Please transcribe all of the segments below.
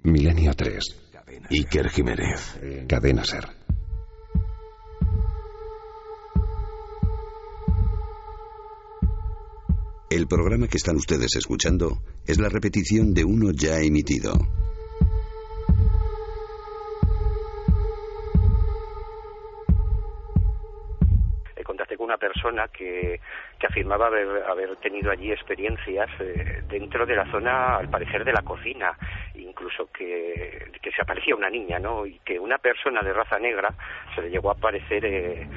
Milenio 3. Iker Jiménez. Cadena SER. El programa que están ustedes escuchando es la repetición de uno ya emitido. Contacté con una persona que afirmaba haber tenido allí experiencias dentro de la zona, al parecer, de la cocina, incluso que se aparecía una niña, ¿no? Y que una persona de raza negra se le llegó a aparecer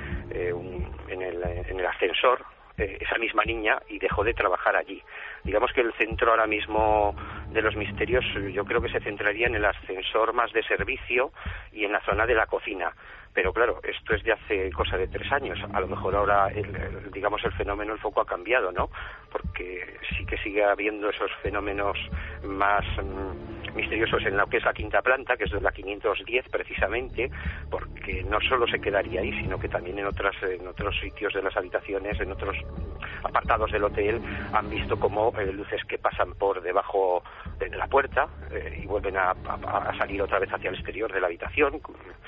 en el ascensor, esa misma niña, y dejó de trabajar allí. Digamos que el centro ahora mismo de los misterios yo creo que se centraría en el ascensor más de servicio y en la zona de la cocina. Pero claro, esto es de hace cosa de 3 años. A lo mejor ahora, el fenómeno, el foco ha cambiado, ¿no? Porque sí que sigue habiendo esos fenómenos más misteriosos en lo que es la quinta planta, que es de la 510 precisamente, porque no solo se quedaría ahí, sino que también en otros sitios de las habitaciones, en otros apartados del hotel, han visto como luces que pasan por debajo de la puerta y vuelven a salir otra vez hacia el exterior de la habitación.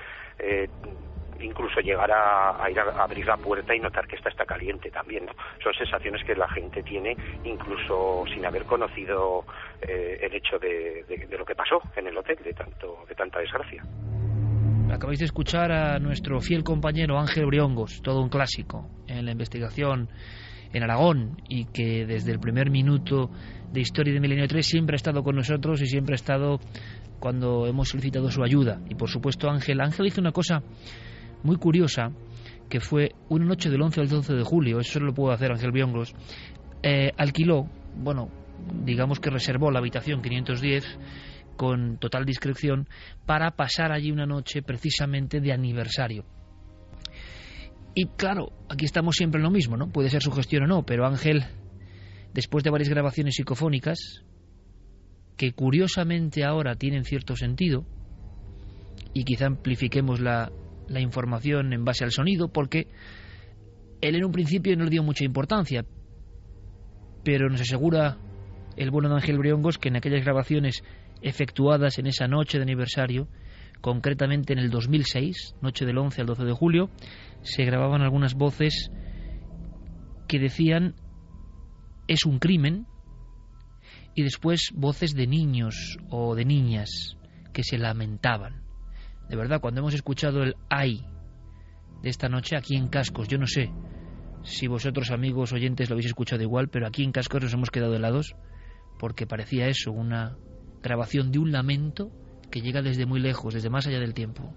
Incluso llegar a ir a abrir la puerta y notar que esta está caliente también, ¿no? Son sensaciones que la gente tiene incluso sin haber conocido el hecho de lo que pasó en el hotel, de tanta desgracia. Acabáis de escuchar a nuestro fiel compañero Ángel Briongos, todo un clásico en la investigación en Aragón, y que desde el primer minuto de Historia de Milenio 3 siempre ha estado con nosotros y siempre ha estado cuando hemos solicitado su ayuda. Y por supuesto Ángel hizo una cosa muy curiosa, que fue una noche del 11 al 12 de julio, eso solo lo pudo hacer Ángel Briongos, alquiló, digamos que reservó la habitación 510 con total discreción para pasar allí una noche precisamente de aniversario. Y claro, aquí estamos siempre en lo mismo, ¿no? Puede ser sugestión o no, pero Ángel, después de varias grabaciones psicofónicas, que curiosamente ahora tienen cierto sentido, y quizá amplifiquemos la información en base al sonido, porque él en un principio no le dio mucha importancia, pero nos asegura el bueno de Ángel Briongos que en aquellas grabaciones efectuadas en esa noche de aniversario, concretamente en el 2006, noche del 11 al 12 de julio, se grababan algunas voces que decían es un crimen, y después voces de niños o de niñas que se lamentaban. De verdad, cuando hemos escuchado el ay de esta noche aquí en Cascos, yo no sé si vosotros, amigos oyentes, lo habéis escuchado igual, pero aquí en Cascos nos hemos quedado helados, porque parecía eso, una grabación de un lamento que llega desde muy lejos, desde más allá del tiempo.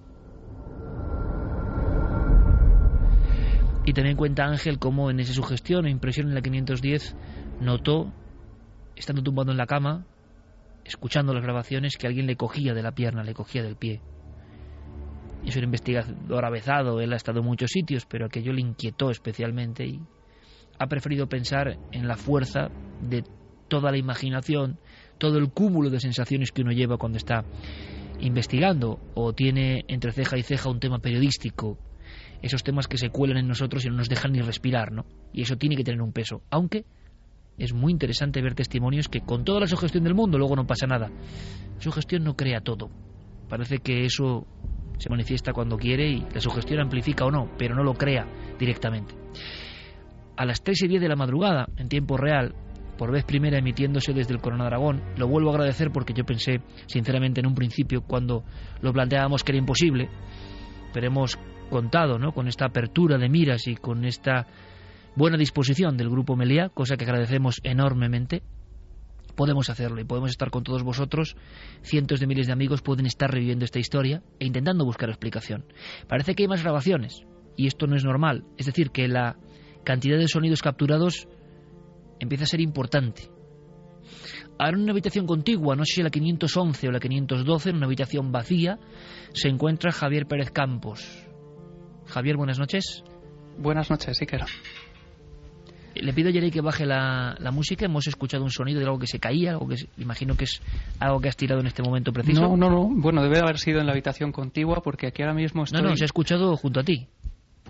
Y también cuenta Ángel cómo en esa sugestión o impresión en la 510 notó, estando tumbado en la cama, escuchando las grabaciones, que alguien le cogía de la pierna, le cogía del pie. Es un investigador avezado, él ha estado en muchos sitios, pero aquello le inquietó especialmente y ha preferido pensar en la fuerza de toda la imaginación, todo el cúmulo de sensaciones que uno lleva cuando está investigando o tiene entre ceja y ceja un tema periodístico, esos temas que se cuelan en nosotros y no nos dejan ni respirar, ¿no? Y eso tiene que tener un peso, aunque es muy interesante ver testimonios que con toda la sugestión del mundo luego no pasa nada. La sugestión no crea todo, parece que eso se manifiesta cuando quiere y la sugestión amplifica o no, pero no lo crea directamente. A las 3:10 de la madrugada, en tiempo real, por vez primera emitiéndose desde el Corona de Aragón, lo vuelvo a agradecer porque yo pensé, sinceramente, en un principio, cuando lo planteábamos, que era imposible, pero hemos contado, ¿no?, con esta apertura de miras y con esta buena disposición del Grupo Meliá, cosa que agradecemos enormemente. Podemos hacerlo y podemos estar con todos vosotros. Cientos de miles de amigos pueden estar reviviendo esta historia e intentando buscar explicación. Parece que hay más grabaciones y esto no es normal, es decir, que la cantidad de sonidos capturados empieza a ser importante. Ahora, en una habitación contigua, no sé si la 511 o la 512, en una habitación vacía, se encuentra Javier Pérez Campos. Javier, buenas noches. Buenas noches, Iker. Le pido a Jerry que baje la música. Hemos escuchado un sonido de algo que se caía, algo que imagino que es algo que has tirado en este momento preciso. No. Bueno, debe de haber sido en la habitación contigua, porque aquí ahora mismo estoy... No, se ha escuchado junto a ti.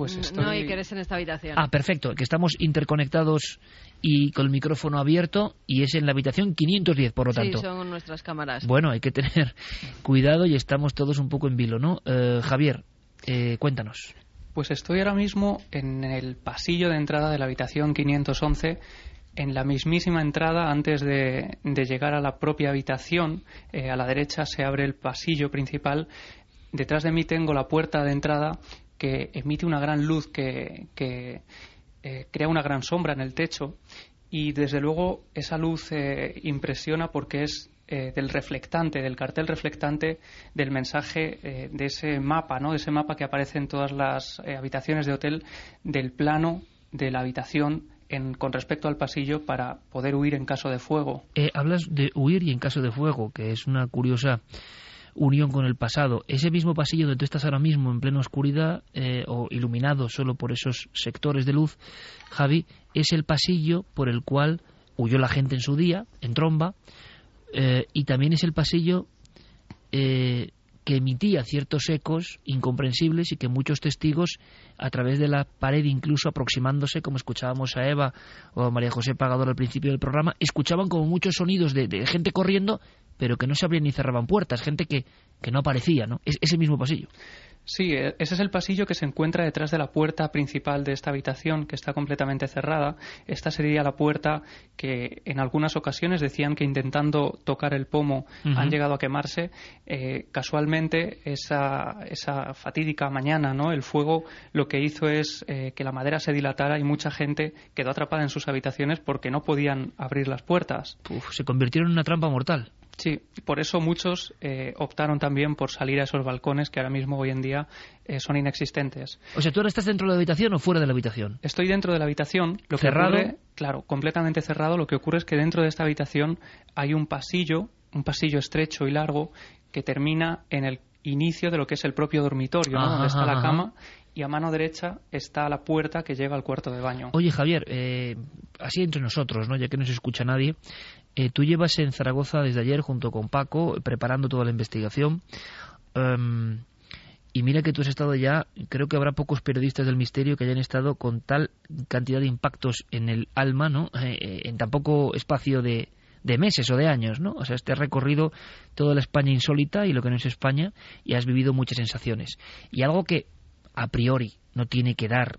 Pues No hay que eres en esta habitación. Ah, perfecto, que estamos interconectados y con el micrófono abierto y es en la habitación 510, por lo tanto. Sí, son nuestras cámaras. Bueno, hay que tener cuidado y estamos todos un poco en vilo, ¿no? Javier, cuéntanos. Pues estoy ahora mismo en el pasillo de entrada de la habitación 511, en la mismísima entrada antes de llegar a la propia habitación. A la derecha se abre el pasillo principal. Detrás de mí tengo la puerta de entrada que emite una gran luz que crea una gran sombra en el techo, y desde luego esa luz impresiona porque es del reflectante, del cartel reflectante del mensaje de ese mapa, ¿no? De ese mapa que aparece en todas las habitaciones de hotel, del plano de la habitación con respecto al pasillo para poder huir en caso de fuego. Hablas de huir y en caso de fuego, que es una curiosa unión con el pasado. Ese mismo pasillo donde tú estás ahora mismo en plena oscuridad o iluminado solo por esos sectores de luz, Javi, es el pasillo por el cual huyó la gente en su día, en tromba, y también es el pasillo que emitía ciertos ecos incomprensibles y que muchos testigos, a través de la pared, incluso aproximándose, como escuchábamos a Eva o a María José Pagador al principio del programa, escuchaban como muchos sonidos de gente corriendo, pero que no se abrían ni cerraban puertas, gente que no aparecía, ¿no? Es ese mismo pasillo. Sí, ese es el pasillo que se encuentra detrás de la puerta principal de esta habitación, que está completamente cerrada. Esta sería la puerta que en algunas ocasiones decían que intentando tocar el pomo han llegado a quemarse. Casualmente, esa fatídica mañana, ¿no? El fuego lo que hizo es que la madera se dilatara y mucha gente quedó atrapada en sus habitaciones porque no podían abrir las puertas. Se convirtieron en una trampa mortal. Sí, por eso muchos optaron también por salir a esos balcones que ahora mismo, hoy en día, son inexistentes. O sea, ¿tú ahora estás dentro de la habitación o fuera de la habitación? Estoy dentro de la habitación. ¿Cerrado? Claro, completamente cerrado. Lo que ocurre es que dentro de esta habitación hay un pasillo estrecho y largo que termina en el inicio de lo que es el propio dormitorio, ¿no? Donde está la cama, y a mano derecha está la puerta que llega al cuarto de baño. Oye, Javier, así entre nosotros, ¿no? Ya que no se escucha nadie, tú llevas en Zaragoza desde ayer junto con Paco preparando toda la investigación, y mira que tú has estado ya, creo que habrá pocos periodistas del misterio que hayan estado con tal cantidad de impactos en el alma, ¿no? En tan poco espacio de meses o de años, ¿no? O sea, has recorrido toda la España insólita y lo que no es España, y has vivido muchas sensaciones. Y algo que a priori no tiene que dar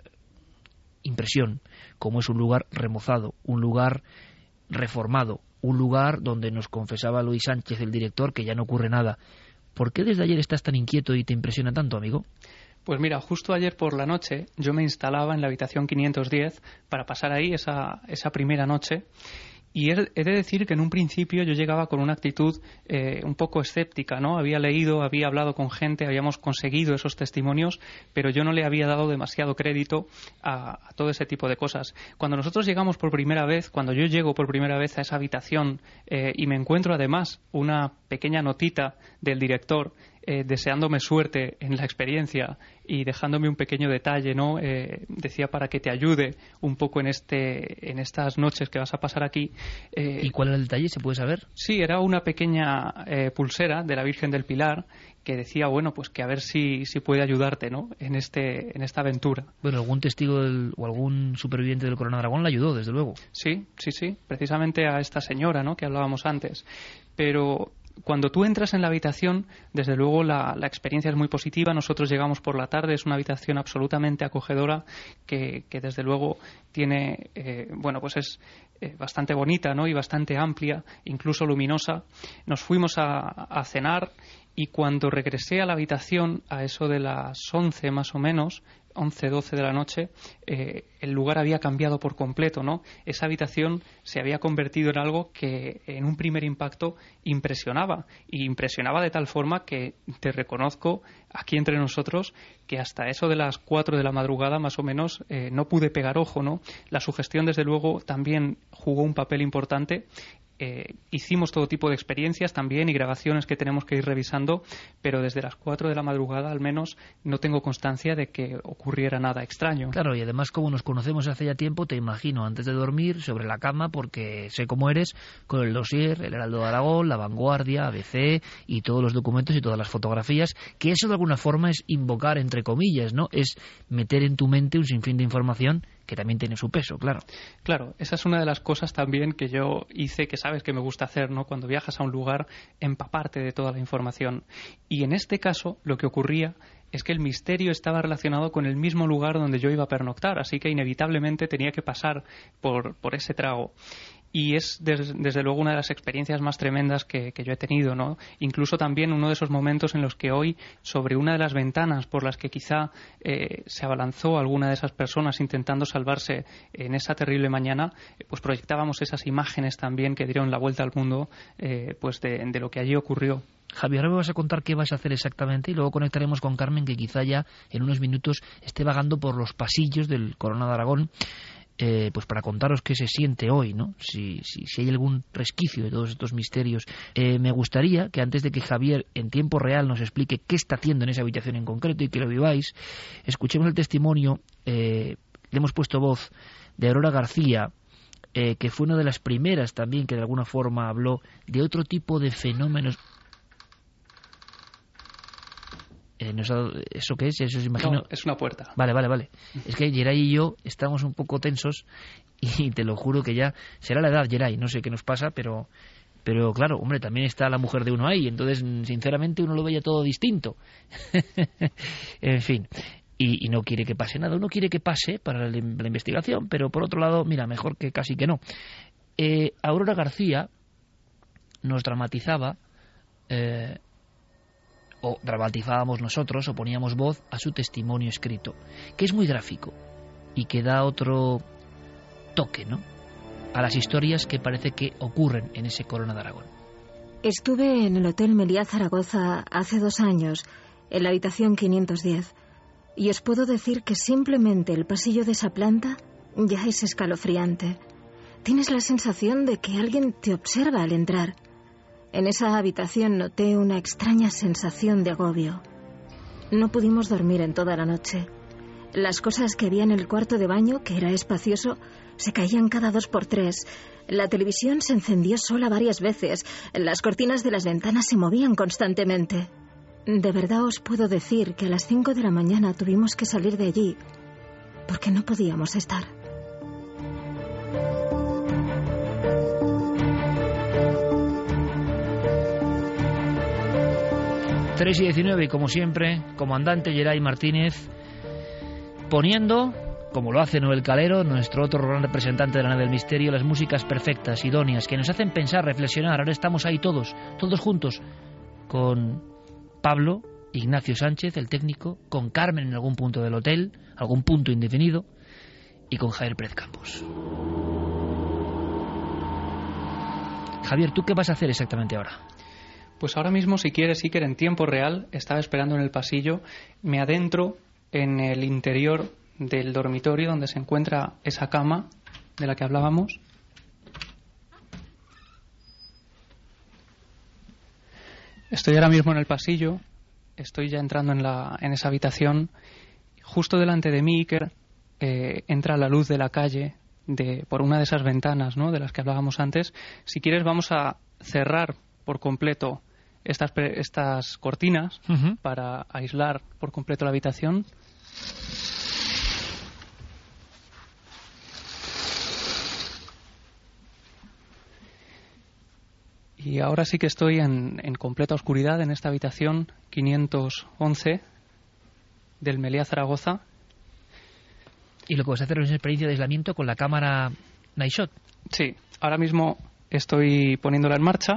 impresión, como es un lugar remozado, un lugar reformado, un lugar donde nos confesaba Luis Sánchez, el director, que ya no ocurre nada. ¿Por qué desde ayer estás tan inquieto y te impresiona tanto, amigo? Pues mira, justo ayer por la noche yo me instalaba en la habitación 510 para pasar ahí esa primera noche. Y he de decir que en un principio yo llegaba con una actitud un poco escéptica, ¿no? Había leído, había hablado con gente, habíamos conseguido esos testimonios, pero yo no le había dado demasiado crédito a todo ese tipo de cosas. Cuando nosotros llegamos por primera vez, cuando yo llego por primera vez a esa habitación y me encuentro además una pequeña notita del director deseándome suerte en la experiencia y dejándome un pequeño detalle, ¿no? Decía para que te ayude un poco en estas noches que vas a pasar aquí. ¿Y cuál era el detalle? ¿Se puede saber? Sí, era una pequeña pulsera de la Virgen del Pilar que decía, bueno, pues que a ver si puede ayudarte, ¿no? En esta aventura. Bueno, algún testigo o algún superviviente del Corona Dragón le ayudó, desde luego. Sí, precisamente a esta señora, ¿no? Que hablábamos antes. Pero cuando tú entras en la habitación, desde luego la experiencia es muy positiva. Nosotros llegamos por la tarde, es una habitación absolutamente acogedora que desde luego tiene, pues es bastante bonita, ¿no? Y bastante amplia, incluso luminosa. Nos fuimos a cenar y cuando regresé a la habitación a eso de las 11 más o menos, 11, 12 de la noche, el lugar había cambiado por completo, ¿no? Esa habitación se había convertido en algo que en un primer impacto impresionaba, y impresionaba de tal forma que te reconozco aquí entre nosotros que hasta eso de las 4 de la madrugada más o menos no pude pegar ojo, ¿no? La sugestión desde luego también jugó un papel importante. hicimos todo tipo de experiencias también y grabaciones que tenemos que ir revisando, pero desde las 4 de la madrugada al menos no tengo constancia de que ocurriera nada extraño. Claro, y además como nos conocemos hace ya tiempo, te imagino antes de dormir sobre la cama, porque sé cómo eres, con el dossier, el Heraldo de Aragón, La Vanguardia, ABC y todos los documentos y todas las fotografías, que eso de alguna forma es invocar, entre comillas, ¿no? Es meter en tu mente un sinfín de información que también tiene su peso, claro. Claro, esa es una de las cosas también que yo hice, que sabes que me gusta hacer, ¿no? Cuando viajas a un lugar, empaparte de toda la información. Y en este caso, lo que ocurría es que el misterio estaba relacionado con el mismo lugar donde yo iba a pernoctar, así que inevitablemente tenía que pasar por ese trago. Y es desde luego una de las experiencias más tremendas que yo he tenido, ¿no? Incluso también uno de esos momentos en los que hoy, sobre una de las ventanas por las que quizá se abalanzó alguna de esas personas intentando salvarse en esa terrible mañana, pues proyectábamos esas imágenes también que dieron la vuelta al mundo, pues de lo que allí ocurrió. Javier, ahora me vas a contar qué vas a hacer exactamente y luego conectaremos con Carmen, que quizá ya en unos minutos esté vagando por los pasillos del Corona de Aragón, pues para contaros qué se siente hoy, ¿no? Si hay algún resquicio de todos estos misterios. Me gustaría que antes de que Javier en tiempo real nos explique qué está haciendo en esa habitación en concreto y que lo viváis, escuchemos el testimonio, le hemos puesto voz, de Aurora García, que fue una de las primeras también que de alguna forma habló de otro tipo de fenómenos. ¿Eso qué es? Eso se imagino. No, es una puerta. Vale. Es que Geray y yo estamos un poco tensos y te lo juro que ya será la edad, Geray, no sé qué nos pasa, pero claro, hombre, también está la mujer de uno ahí, entonces sinceramente uno lo veía todo distinto. En fin, y no quiere que pase nada, uno quiere que pase para la investigación, pero por otro lado, mira, mejor que casi que no. Aurora García nos dramatizaba, o dramatizábamos nosotros, o poníamos voz a su testimonio escrito, que es muy gráfico y que da otro toque, ¿no?, a las historias que parece que ocurren en ese Corona de Aragón. Estuve en el Hotel Meliá Zaragoza hace 2 años, en la habitación 510, y os puedo decir que simplemente el pasillo de esa planta ya es escalofriante. Tienes la sensación de que alguien te observa al entrar. En esa habitación noté una extraña sensación de agobio. No pudimos dormir en toda la noche. Las cosas que había en el cuarto de baño, que era espacioso, se caían cada 2 por 3. La televisión se encendió sola varias veces. Las cortinas de las ventanas se movían constantemente. De verdad os puedo decir que a las 5 de la mañana tuvimos que salir de allí porque no podíamos estar. Tres y 19, y como siempre, comandante Geray Martínez, poniendo, como lo hace Noel Calero, nuestro otro gran representante de la nave del misterio, las músicas perfectas, idóneas, que nos hacen pensar, reflexionar. Ahora estamos ahí todos juntos, con Pablo, Ignacio Sánchez, el técnico, con Carmen en algún punto del hotel, algún punto indefinido, y con Javier Pérez Campos. Javier, ¿tú qué vas a hacer exactamente ahora? Pues ahora mismo, si quieres, Iker, en tiempo real, estaba esperando en el pasillo, me adentro en el interior del dormitorio donde se encuentra esa cama de la que hablábamos. Estoy ahora mismo en el pasillo, estoy ya entrando en esa habitación. Justo delante de mí, Iker, entra la luz de la calle por una de esas ventanas, ¿no?, de las que hablábamos antes. Si quieres, vamos a cerrar por completo estas cortinas para aislar por completo la habitación. Y ahora sí que estoy en completa oscuridad en esta habitación 511 del Meliá Zaragoza. Y lo que vas a hacer es una experiencia de aislamiento con la cámara Night Shot. Sí, ahora mismo estoy poniéndola en marcha.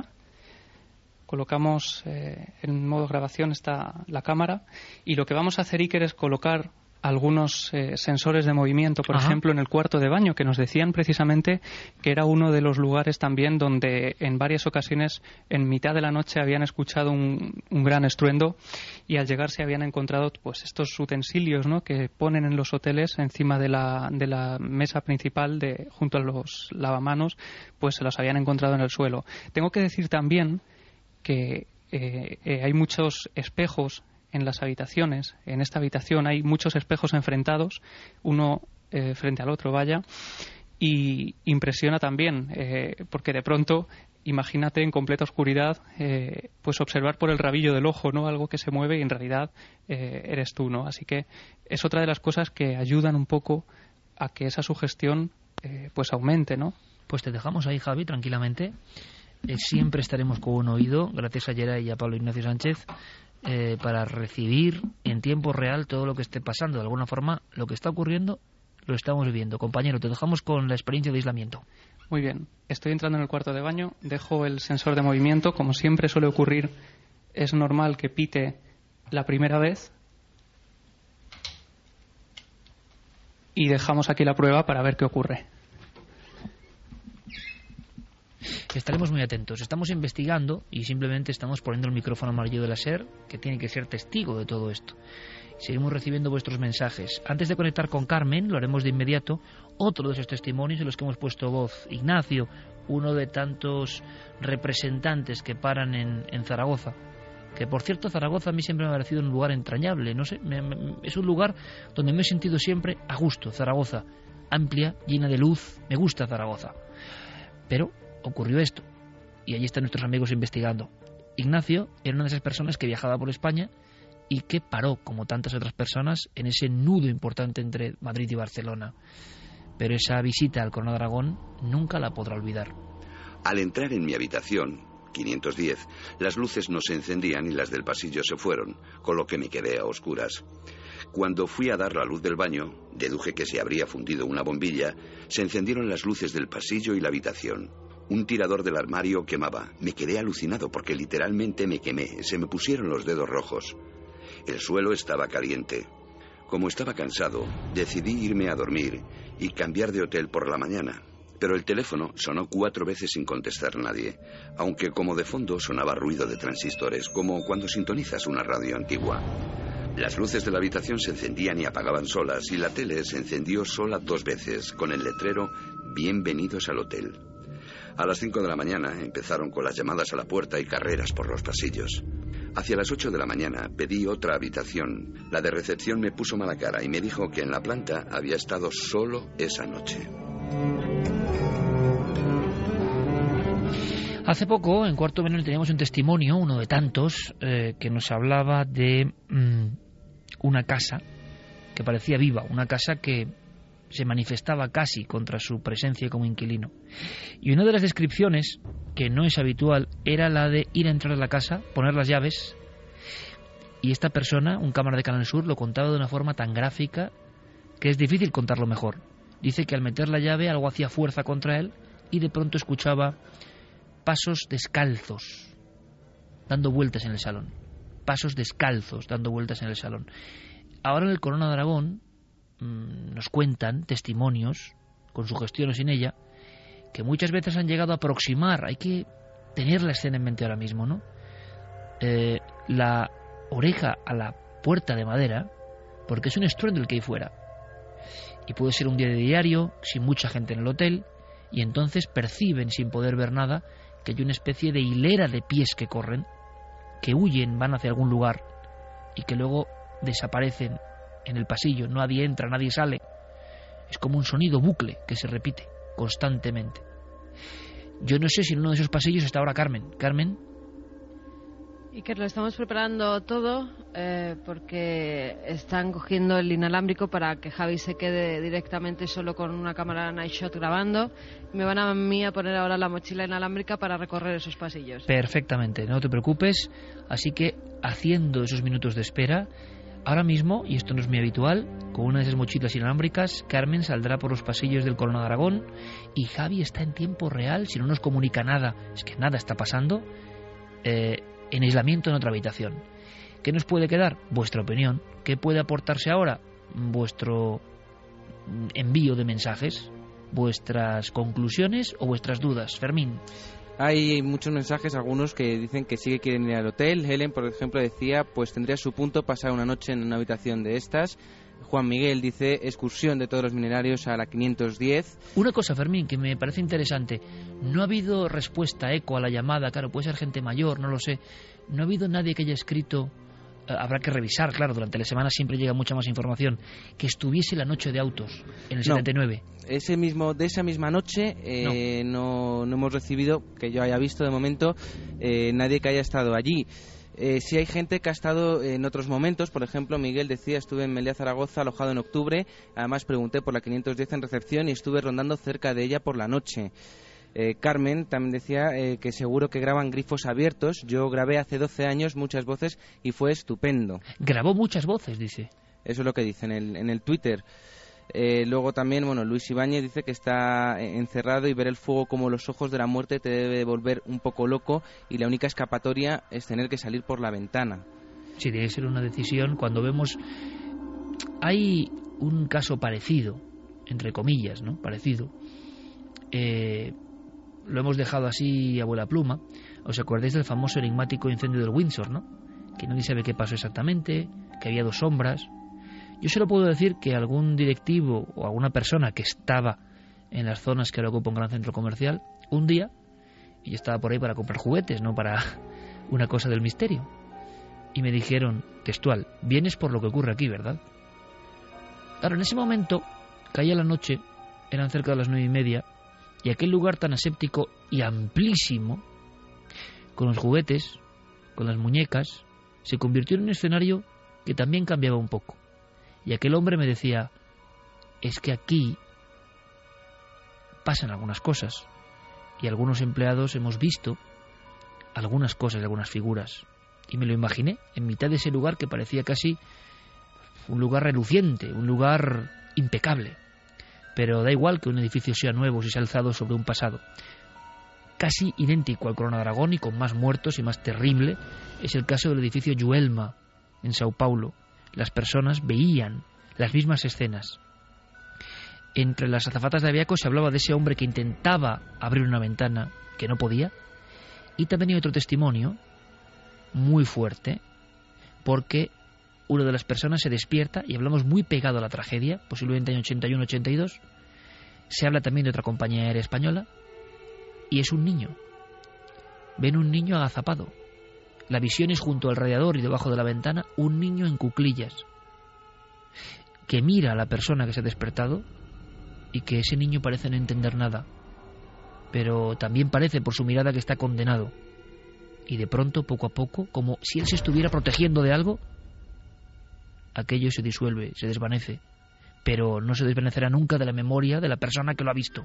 Colocamos en modo grabación la cámara, y lo que vamos a hacer, Iker, es colocar algunos sensores de movimiento, por ejemplo, en el cuarto de baño, que nos decían precisamente que era uno de los lugares también donde en varias ocasiones en mitad de la noche habían escuchado un gran estruendo y al llegar se habían encontrado pues estos utensilios, ¿no?, que ponen en los hoteles encima de la mesa principal junto a los lavamanos, pues se los habían encontrado en el suelo. Tengo que decir también que hay muchos espejos en las habitaciones. En esta habitación hay muchos espejos enfrentados, uno frente al otro, vaya, y impresiona también, porque de pronto, imagínate en completa oscuridad, pues observar por el rabillo del ojo, ¿no?, algo que se mueve y en realidad eres tú, ¿no? Así que es otra de las cosas que ayudan un poco a que esa sugestión pues aumente, ¿no? Pues te dejamos ahí, Javi, tranquilamente. Siempre estaremos con un oído, gracias a Geray y a Pablo Ignacio Sánchez, para recibir en tiempo real todo lo que esté pasando. De alguna forma, lo que está ocurriendo lo estamos viviendo. Compañero, te dejamos con la experiencia de aislamiento. Muy bien, estoy entrando en el cuarto de baño, dejo el sensor de movimiento, como siempre suele ocurrir, es normal que pite la primera vez y dejamos aquí la prueba para ver qué ocurre. Estaremos muy atentos. Estamos investigando y simplemente estamos poniendo el micrófono amarillo de la SER, que tiene que ser testigo de todo esto. Seguimos recibiendo vuestros mensajes. Antes de conectar con Carmen, lo haremos de inmediato, otro de esos testimonios en los que hemos puesto voz. Ignacio, uno de tantos representantes que paran en Zaragoza. Que, por cierto, Zaragoza a mí siempre me ha parecido un lugar entrañable. No sé, es un lugar donde me he sentido siempre a gusto. Zaragoza, amplia, llena de luz. Me gusta Zaragoza. Pero ocurrió esto, y allí están nuestros amigos investigando. Ignacio era una de esas personas que viajaba por España y que paró, como tantas otras personas, en ese nudo importante entre Madrid y Barcelona. Pero esa visita al Corona de Aragón nunca la podrá olvidar. Al entrar en mi habitación, 510, las luces no se encendían y las del pasillo se fueron, con lo que me quedé a oscuras. Cuando fui a dar la luz del baño, deduje que se habría fundido una bombilla, se encendieron las luces del pasillo y la habitación. Un tirador del armario quemaba. Me quedé alucinado porque literalmente me quemé. Se me pusieron los dedos rojos. El suelo estaba caliente. Como estaba cansado, decidí irme a dormir y cambiar de hotel por la mañana. Pero el teléfono sonó 4 veces sin contestar nadie, aunque como de fondo sonaba ruido de transistores, como cuando sintonizas una radio antigua. Las luces de la habitación se encendían y apagaban solas, y la tele se encendió sola 2 veces, con el letrero «Bienvenidos al hotel». A las 5 de la mañana empezaron con las llamadas a la puerta y carreras por los pasillos. Hacia las 8 de la mañana pedí otra habitación. La de recepción me puso mala cara y me dijo que en la planta había estado solo esa noche. Hace poco, en Cuarto Menor, teníamos un testimonio, uno de tantos, que nos hablaba de una casa que parecía viva, una casa que se manifestaba casi contra su presencia como inquilino. Y una de las descripciones, que no es habitual, era la de ir a entrar a la casa, poner las llaves, y esta persona, un cámara de Canal Sur, lo contaba de una forma tan gráfica que es difícil contarlo mejor. Dice que al meter la llave algo hacía fuerza contra él y de pronto escuchaba pasos descalzos dando vueltas en el salón. Pasos descalzos dando vueltas en el salón. Ahora en el Corona de Aragón nos cuentan testimonios, con su gestión o sin ella, que muchas veces han llegado a aproximar, hay que tener la escena en mente ahora mismo, ¿no? La oreja a la puerta de madera, porque es un estruendo el que hay fuera. Y puede ser un día de diario, sin mucha gente en el hotel, y entonces perciben, sin poder ver nada, que hay una especie de hilera de pies que corren, que huyen, van hacia algún lugar, y que luego desaparecen en el pasillo. Nadie entra, nadie sale. Es como un sonido bucle que se repite constantemente. Yo no sé si en uno de esos pasillos está ahora Carmen. Carmen. Y que lo estamos preparando todo porque están cogiendo el inalámbrico para que Javi se quede directamente solo con una cámara night shot grabando. Me van a mí a poner ahora la mochila inalámbrica para recorrer esos pasillos. Perfectamente, no te preocupes. Así que haciendo esos minutos de espera, ahora mismo, y esto no es muy habitual, con una de esas mochilas inalámbricas, Carmen saldrá por los pasillos del Corona de Aragón y Javi está en tiempo real, si no nos comunica nada, es que nada está pasando, en aislamiento en otra habitación. ¿Qué nos puede quedar? Vuestra opinión. ¿Qué puede aportarse ahora? vuestro envío de mensajes, vuestras conclusiones o vuestras dudas. Fermín. Hay muchos mensajes, algunos que dicen que sí que quieren ir al hotel. Helen, por ejemplo, decía, pues tendría su punto pasar una noche en una habitación de estas. Juan Miguel dice, excursión de todos los minerarios a la 510. Una cosa, Fermín, que me parece interesante. No ha habido respuesta, eco a la llamada. Claro, puede ser gente mayor, no lo sé. No ha habido nadie que haya escrito, habrá que revisar, claro, durante la semana siempre llega mucha más información, que estuviese la noche de autos en el 79. De esa misma noche no hemos recibido, que yo haya visto de momento, nadie que haya estado allí. Sí hay gente que ha estado en otros momentos. Por ejemplo, Miguel decía, estuve en Meliá, Zaragoza, alojado en octubre. Además pregunté por la 510 en recepción y estuve rondando cerca de ella por la noche. Carmen también decía que seguro que graban grifos abiertos. Yo grabé hace 12 años muchas voces y fue estupendo. Grabó muchas voces, dice. Eso es lo que dice en el Twitter. Luego también, Luis Ibáñez dice que está encerrado y ver el fuego como los ojos de la muerte te debe volver un poco loco y la única escapatoria es tener que salir por la ventana. Sí, debe ser una decisión. Cuando vemos... Hay un caso parecido, entre comillas, ¿no? Parecido. Lo hemos dejado así a vuela pluma. ¿Os acordáis del famoso enigmático incendio del Windsor, no? Que nadie sabe qué pasó exactamente, que había 2 sombras... Yo solo puedo decir que algún directivo o alguna persona que estaba en las zonas que ahora ocupa un gran centro comercial, un día, y yo estaba por ahí para comprar juguetes, no para una cosa del misterio, y me dijeron, textual, vienes por lo que ocurre aquí, ¿verdad? Claro, en ese momento, caía la noche, eran cerca de las 9:30, y aquel lugar tan aséptico y amplísimo, con los juguetes, con las muñecas, se convirtió en un escenario que también cambiaba un poco. Y aquel hombre me decía, es que aquí pasan algunas cosas y algunos empleados hemos visto algunas cosas, algunas figuras. Y me lo imaginé en mitad de ese lugar que parecía casi un lugar reluciente, un lugar impecable. Pero da igual que un edificio sea nuevo si se ha alzado sobre un pasado. Casi idéntico al Corona de Aragón y con más muertos y más terrible es el caso del edificio Joelma en Sao Paulo. Las personas veían las mismas escenas. Entre las azafatas de Aviaco se hablaba de ese hombre que intentaba abrir una ventana que no podía. Y también hay otro testimonio muy fuerte, porque una de las personas se despierta, y hablamos muy pegado a la tragedia, posiblemente año 81-82. Se habla también de otra compañía aérea española, y es un niño. Ven un niño agazapado. La visión es junto al radiador y debajo de la ventana un niño en cuclillas que mira a la persona que se ha despertado y que ese niño parece no entender nada, pero también parece por su mirada que está condenado. Y de pronto, poco a poco, como si él se estuviera protegiendo de algo, aquello se disuelve, se desvanece, pero no se desvanecerá nunca de la memoria de la persona que lo ha visto.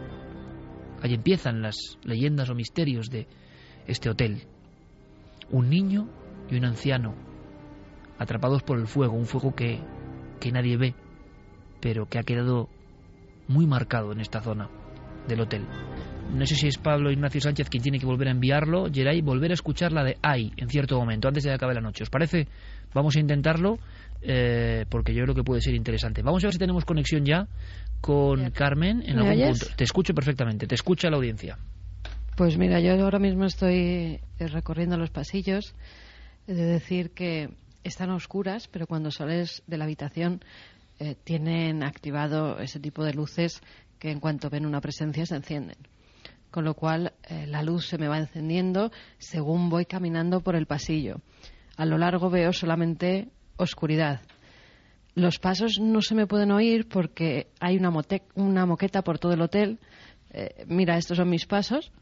Ahí empiezan las leyendas o misterios de este hotel. Un niño y un anciano atrapados por el fuego, un fuego que nadie ve, pero que ha quedado muy marcado en esta zona del hotel. No sé si es Pablo Ignacio Sánchez quien tiene que volver a enviarlo, Geray, volver a escuchar la de Ay en cierto momento, antes de que acabe la noche. ¿Os parece? Vamos a intentarlo, porque yo creo que puede ser interesante. Vamos a ver si tenemos conexión ya con Carmen en algún punto. Te escucho perfectamente, te escucha la audiencia. Pues mira, yo ahora mismo estoy recorriendo los pasillos. He de decir que están a oscuras, pero cuando sales de la habitación tienen activado ese tipo de luces que en cuanto ven una presencia se encienden. Con lo cual la luz se me va encendiendo según voy caminando por el pasillo. A lo largo veo solamente oscuridad. Los pasos no se me pueden oír porque hay una moqueta por todo el hotel. Mira, estos son mis pasos.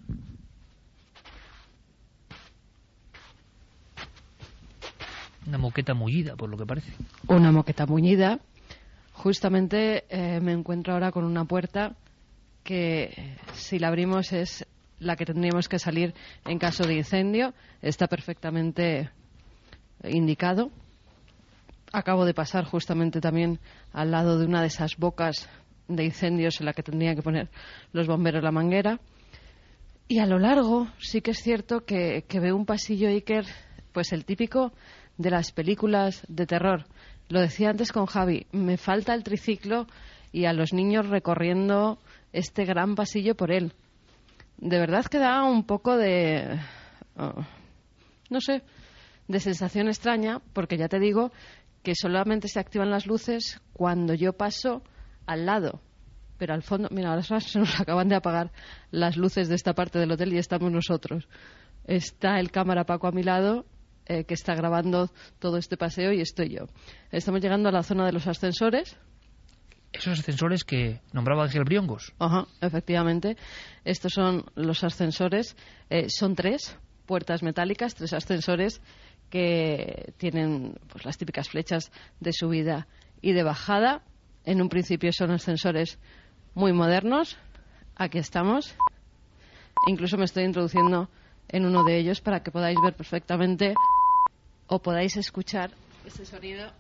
Una moqueta mullida, por lo que parece. Una moqueta mullida. Justamente me encuentro ahora con una puerta que, si la abrimos, es la que tendríamos que salir en caso de incendio. Está perfectamente indicado. Acabo de pasar justamente también al lado de una de esas bocas de incendios en la que tendrían que poner los bomberos la manguera. Y a lo largo sí que es cierto que veo un pasillo, Iker, pues el típico de las películas de terror. Lo decía antes con Javi, me falta el triciclo y a los niños recorriendo este gran pasillo por él. De verdad que da un poco de... no sé, de sensación extraña, porque ya te digo que solamente se activan las luces cuando yo paso al lado. Pero al fondo, mira, ahora se nos acaban de apagar las luces de esta parte del hotel y estamos nosotros. Está el cámara Paco a mi lado, que está grabando todo este paseo, y estoy yo. Estamos llegando a la zona de los ascensores. Esos ascensores que nombraba Ángel Briongos. Ajá, efectivamente. Estos son los ascensores. Son 3 puertas metálicas, 3 ascensores que tienen pues las típicas flechas de subida y de bajada. En un principio son ascensores muy modernos. Aquí estamos. Incluso me estoy introduciendo en uno de ellos para que podáis ver perfectamente o podáis escuchar ese sonido.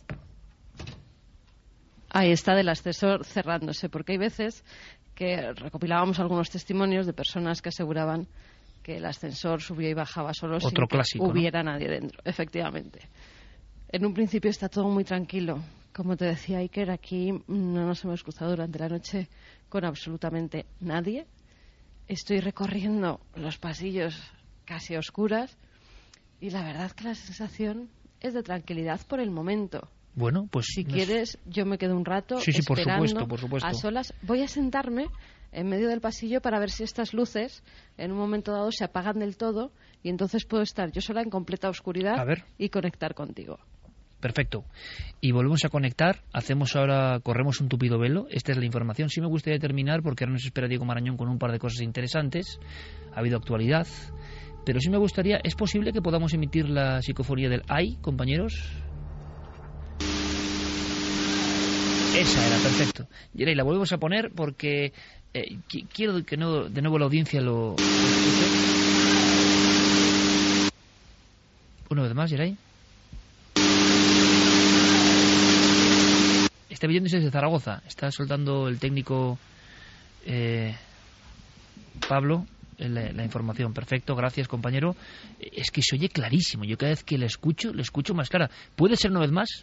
Ahí está, del ascensor cerrándose, porque hay veces que recopilábamos algunos testimonios de personas que aseguraban que el ascensor subía y bajaba solo sin que hubiera nadie dentro. Efectivamente. En un principio está todo muy tranquilo. Como te decía Iker, aquí no nos hemos cruzado durante la noche con absolutamente nadie. Estoy recorriendo los pasillos casi a oscuras y la verdad que la sensación es de tranquilidad por el momento. Bueno, pues si quieres, yo me quedo un rato esperando por supuesto. A solas. Voy a sentarme en medio del pasillo para ver si estas luces en un momento dado se apagan del todo y entonces puedo estar yo sola en completa oscuridad y conectar contigo. Perfecto. Y volvemos a conectar. Corremos un tupido velo. Esta es la información. Sí me gustaría terminar porque ahora nos espera Diego Marañón con un par de cosas interesantes. Ha habido actualidad. Pero sí me gustaría... ¿Es posible que podamos emitir la psicofonía del AI, compañeros? Esa era, perfecto. Y la volvemos a poner porque quiero que de nuevo la audiencia lo escuche. Una vez más, Yeray. Está viendo desde Zaragoza. Está soltando el técnico Pablo la información. Perfecto, gracias, compañero. Es que se oye clarísimo. Yo cada vez que la escucho más clara. ¿Puede ser una vez más?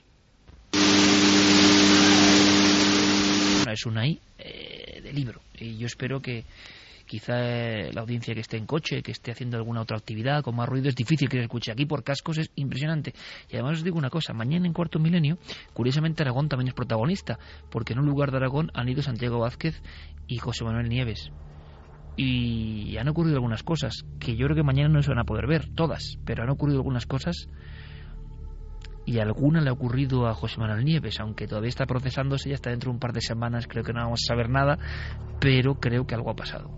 Bueno, es una I de libro. Y yo espero que quizá la audiencia que esté en coche, que esté haciendo alguna otra actividad con más ruido, es difícil que se escuche. Aquí por cascos es impresionante. Y además os digo una cosa, mañana en Cuarto Milenio, curiosamente Aragón también es protagonista, porque en un lugar de Aragón han ido Santiago Vázquez y José Manuel Nieves. Y han ocurrido algunas cosas que yo creo que mañana no se van a poder ver, todas, pero han ocurrido algunas cosas y alguna le ha ocurrido a José Manuel Nieves, aunque todavía está procesándose, ya está dentro de un par de semanas, creo que no vamos a saber nada, pero creo que algo ha pasado.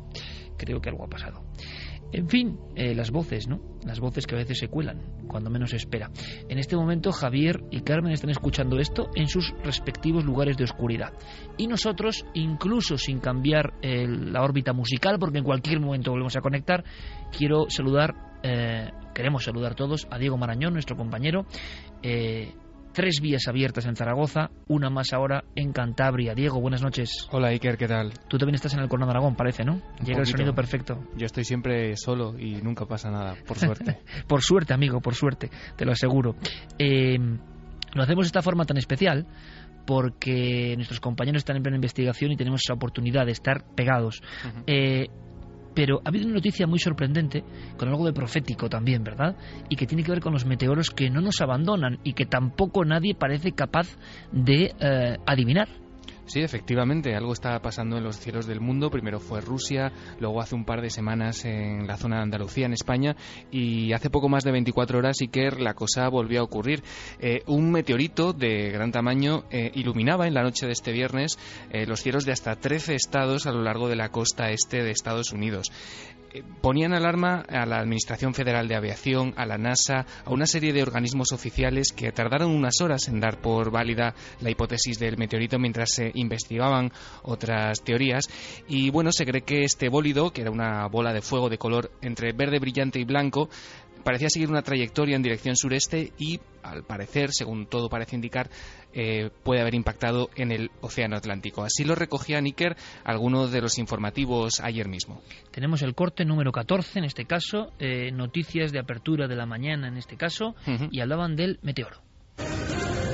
En fin, las voces, ¿no? Las voces que a veces se cuelan, cuando menos se espera. En este momento Javier y Carmen están escuchando esto en sus respectivos lugares de oscuridad. Y nosotros, incluso sin cambiar la órbita musical, porque en cualquier momento volvemos a conectar, queremos saludar todos a Diego Marañón, nuestro compañero. 3 vías abiertas en Zaragoza, una más ahora en Cantabria. Diego, buenas noches. Hola Iker, ¿qué tal? Tú también estás en el Corno de Aragón, parece, ¿no? Llega el sonido perfecto. Yo estoy siempre solo y nunca pasa nada, por suerte. Por suerte, amigo, por suerte, te lo aseguro. Lo hacemos de esta forma tan especial porque nuestros compañeros están en plena investigación y tenemos esa oportunidad de estar pegados. Pero ha habido una noticia muy sorprendente, con algo de profético también, ¿verdad? Y que tiene que ver con los meteoros que no nos abandonan y que tampoco nadie parece capaz de adivinar. Sí, efectivamente, algo está pasando en los cielos del mundo. Primero fue Rusia, luego hace un par de semanas en la zona de Andalucía, en España, y hace poco más de 24 horas Iker, la cosa volvió a ocurrir. Un meteorito de gran tamaño iluminaba en la noche de este viernes los cielos de hasta 13 estados a lo largo de la costa este de Estados Unidos. Ponían alarma a la Administración Federal de Aviación, a la NASA, a una serie de organismos oficiales que tardaron unas horas en dar por válida la hipótesis del meteorito mientras se investigaban otras teorías. Y bueno, se cree que este bólido, que era una bola de fuego de color entre verde brillante y blanco, parecía seguir una trayectoria en dirección sureste y, al parecer, según todo parece indicar, puede haber impactado en el Océano Atlántico. Así lo recogía Iker algunos de los informativos ayer mismo. Tenemos el corte número 14 en este caso, noticias de apertura de la mañana en este caso, y hablaban del meteoro.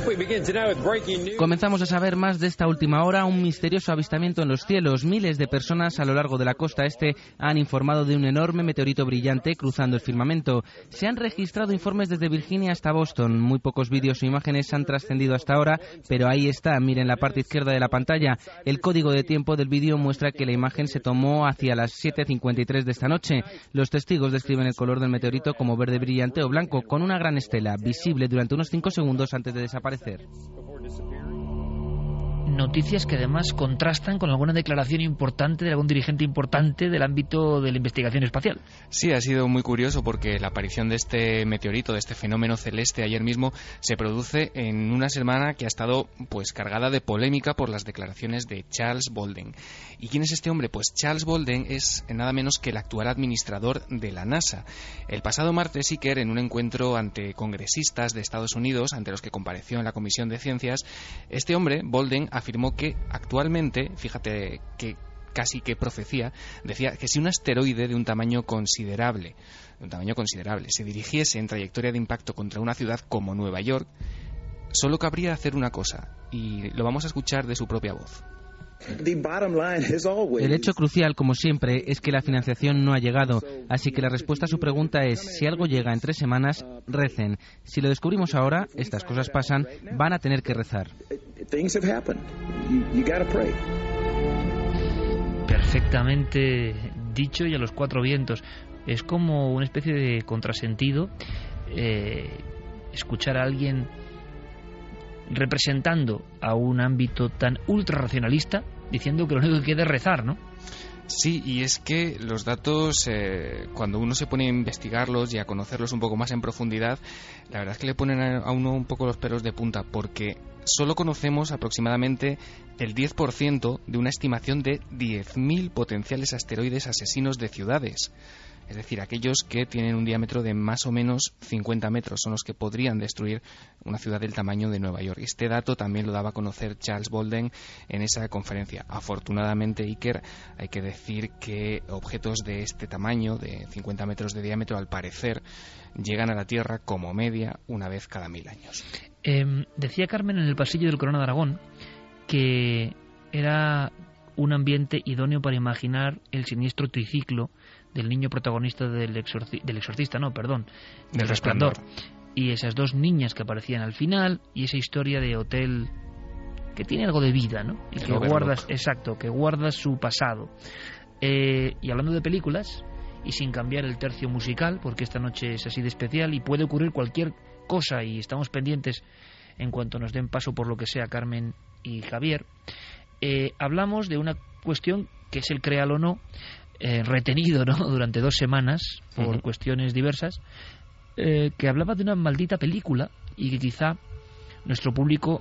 Comenzamos a saber más de esta última hora, un misterioso avistamiento en los cielos. Miles de personas a lo largo de la costa este han informado de un enorme meteorito brillante cruzando el firmamento. Se han registrado informes desde Virginia hasta Boston. Muy pocos vídeos o imágenes han trascendido hasta ahora, pero ahí está, miren la parte izquierda de la pantalla. El código de tiempo del vídeo muestra que la imagen se tomó hacia las 7:53 de esta noche. Los testigos describen el color del meteorito como verde brillante o blanco, con una gran estela, visible durante unos 5 segundos antes de desaparecer. Noticias que además contrastan con alguna declaración importante de algún dirigente importante del ámbito de la investigación espacial. Sí, ha sido muy curioso porque la aparición de este meteorito, de este fenómeno celeste ayer mismo, se produce en una semana que ha estado pues cargada de polémica por las declaraciones de Charles Bolden. ¿Y quién es este hombre? Pues Charles Bolden es nada menos que el actual administrador de la NASA. El pasado martes, Iker, en un encuentro ante congresistas de Estados Unidos, ante los que compareció en la Comisión de Ciencias, este hombre, Bolden, afirmó que actualmente, fíjate que casi que profecía, decía que si un asteroide de un tamaño considerable se dirigiese en trayectoria de impacto contra una ciudad como Nueva York, solo cabría hacer una cosa, y lo vamos a escuchar de su propia voz. El hecho crucial, como siempre, es que la financiación no ha llegado, así que la respuesta a su pregunta es, si algo llega en 3 semanas, recen. Si lo descubrimos ahora, estas cosas pasan, van a tener que rezar. Perfectamente dicho y a los 4 vientos. Es como una especie de contrasentido escuchar a alguien representando a un ámbito tan ultra racionalista diciendo que lo único que queda es rezar, ¿no? Sí, y es que los datos, cuando uno se pone a investigarlos y a conocerlos un poco más en profundidad, la verdad es que le ponen a uno un poco los pelos de punta, porque solo conocemos aproximadamente el 10% de una estimación de 10.000 potenciales asteroides asesinos de ciudades. Es decir, aquellos que tienen un diámetro de más o menos 50 metros son los que podrían destruir una ciudad del tamaño de Nueva York. Este dato también lo daba a conocer Charles Bolden en esa conferencia. Afortunadamente, Iker, hay que decir que objetos de este tamaño, de 50 metros de diámetro, al parecer, llegan a la Tierra como media una vez cada 1000 años. Decía Carmen en el pasillo del Corona de Aragón que era un ambiente idóneo para imaginar el siniestro triciclo del niño protagonista del Resplandor. Y esas 2 niñas que aparecían al final y esa historia de hotel que tiene algo de vida, ¿no? Y que guardas su pasado. Y hablando de películas, y sin cambiar el tercio musical, porque esta noche es así de especial y puede ocurrir cualquier cosa y estamos pendientes en cuanto nos den paso por lo que sea Carmen y Javier, hablamos de una cuestión que es el créalo o no, retenido, ¿no?, durante 2 semanas por cuestiones diversas, que hablaba de una maldita película y que quizá nuestro público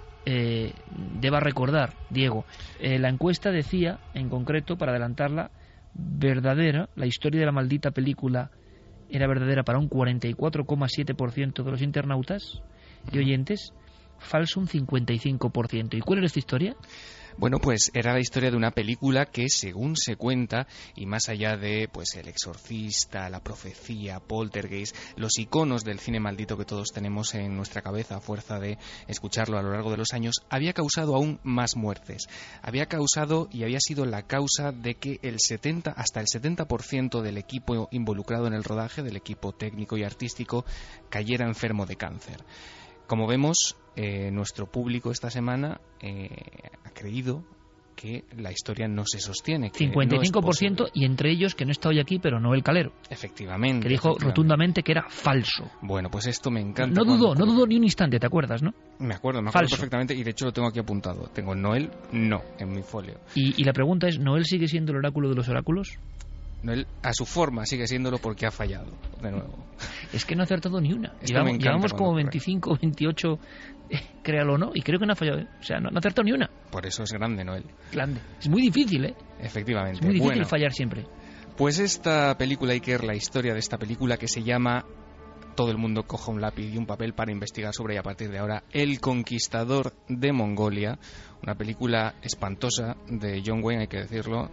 deba recordar. Diego, la encuesta decía, en concreto, para adelantarla, la historia de la maldita película era verdadera para un 44,7% de los internautas y oyentes, falso un 55%. ¿Y cuál era esta historia? Bueno, pues era la historia de una película que, según se cuenta, y más allá de pues El Exorcista, La Profecía, Poltergeist, los iconos del cine maldito que todos tenemos en nuestra cabeza a fuerza de escucharlo a lo largo de los años, había causado aún más muertes. Había causado y había sido la causa de que hasta el 70% del equipo involucrado en el rodaje, del equipo técnico y artístico, cayera enfermo de cáncer. Como vemos, nuestro público esta semana ha creído que la historia no se sostiene. 55% no, y entre ellos, que no está hoy aquí, pero Noel Calero. Efectivamente. Que dijo rotundamente que era falso. Bueno, pues esto me encanta. No dudó ni un instante, ¿te acuerdas, no? Me acuerdo perfectamente, y de hecho lo tengo aquí apuntado. Tengo Noel, no, en mi folio. Y la pregunta es, ¿Noel sigue siendo el oráculo de los oráculos? Noel, a su forma, sigue siéndolo porque ha fallado, de nuevo. Es que no ha acertado ni una. Llevamos como 25, 28, créalo o no, y creo que no ha fallado. O sea, no ha acertado ni una. Por eso es grande, Noel. Grande. Es muy difícil, ¿eh? Efectivamente. Es muy difícil fallar siempre. Pues esta película, Iker, la historia de esta película que se llama Todo el mundo coja un lápiz y un papel para investigar sobre ella a partir de ahora, El Conquistador de Mongolia, una película espantosa de John Wayne, hay que decirlo.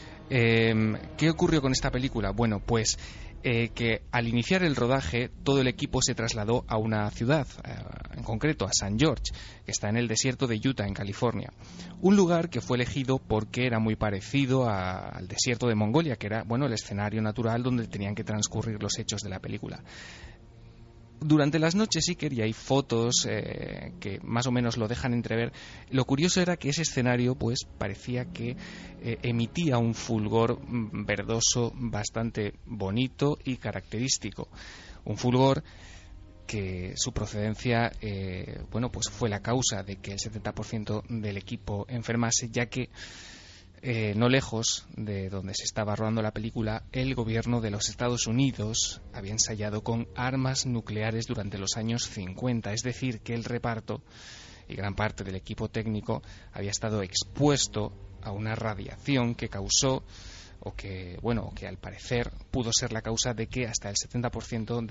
¿Qué ocurrió con esta película? Bueno, pues que al iniciar el rodaje todo el equipo se trasladó a una ciudad, en concreto a St. George, que está en el desierto de Utah, en California. Un lugar que fue elegido porque era muy parecido al desierto de Mongolia, que era, bueno, el escenario natural donde tenían que transcurrir los hechos de la película. Durante las noches Iker, y hay fotos que más o menos lo dejan entrever, lo curioso era que ese escenario pues parecía que emitía un fulgor verdoso bastante bonito y característico. Un fulgor que su procedencia pues fue la causa de que el 70% del equipo enfermase, ya que no lejos de donde se estaba rodando la película, el gobierno de los Estados Unidos había ensayado con armas nucleares durante los años 50, es decir, que el reparto y gran parte del equipo técnico había estado expuesto a una radiación que causó, o que al parecer pudo ser la causa de que hasta el 70%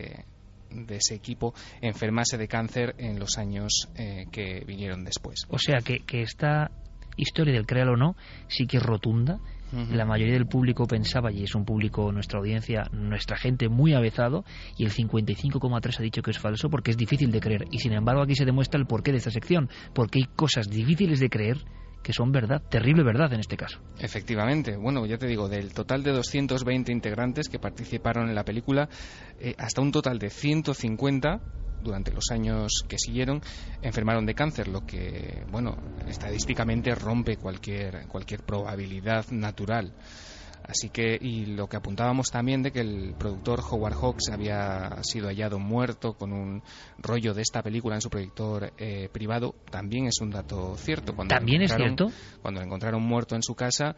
de ese equipo enfermase de cáncer en los años que vinieron después. O sea que esta historia del créalo o no sí que es rotunda. La mayoría del público pensaba, y es un público, nuestra audiencia, nuestra gente muy avezado, y el 55,3 ha dicho que es falso porque es difícil de creer. Y sin embargo aquí se demuestra el porqué de esta sección, porque hay cosas difíciles de creer que son verdad, terrible verdad en este caso. Efectivamente, bueno, ya te digo, del total de 220 integrantes que participaron en la película, hasta un total de 150 durante los años que siguieron enfermaron de cáncer, lo que, bueno, estadísticamente rompe cualquier probabilidad natural. Así que, y lo que apuntábamos también de que el productor Howard Hawks había sido hallado muerto con un rollo de esta película en su proyector privado, también es un dato cierto. ¿También es cierto? Cuando lo encontraron muerto en su casa,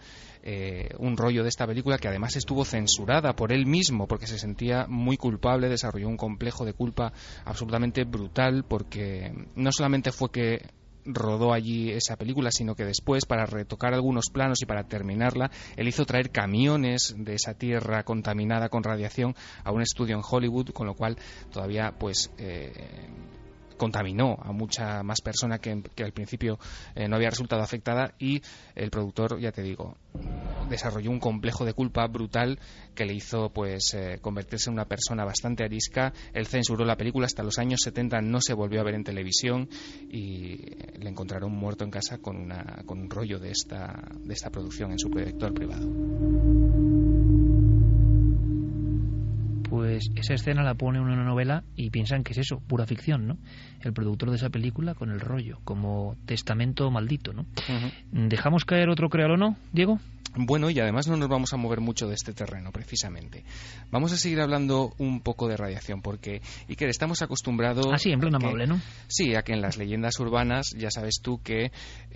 un rollo de esta película que además estuvo censurada por él mismo porque se sentía muy culpable, desarrolló un complejo de culpa absolutamente brutal, porque no solamente fue que rodó allí esa película, sino que después, para retocar algunos planos y para terminarla, él hizo traer camiones de esa tierra contaminada con radiación a un estudio en Hollywood, con lo cual todavía pues contaminó a mucha más persona que al principio no había resultado afectada, y el productor, ya te digo, desarrolló un complejo de culpa brutal que le hizo pues convertirse en una persona bastante arisca. Él censuró la película, hasta los años 70 no se volvió a ver en televisión, y le encontraron muerto en casa con un rollo de esta producción en su proyector privado. Pues esa escena la pone en una novela y piensan que es eso, pura ficción, ¿no? El productor de esa película con el rollo, como testamento maldito, ¿no? ¿Dejamos caer otro créalo o no, Diego? Bueno, y además no nos vamos a mover mucho de este terreno, precisamente. Vamos a seguir hablando un poco de radiación, porque, Iker, estamos acostumbrados... Ah, sí, en plan amable, ¿no? Sí, a que en las leyendas urbanas, ya sabes tú que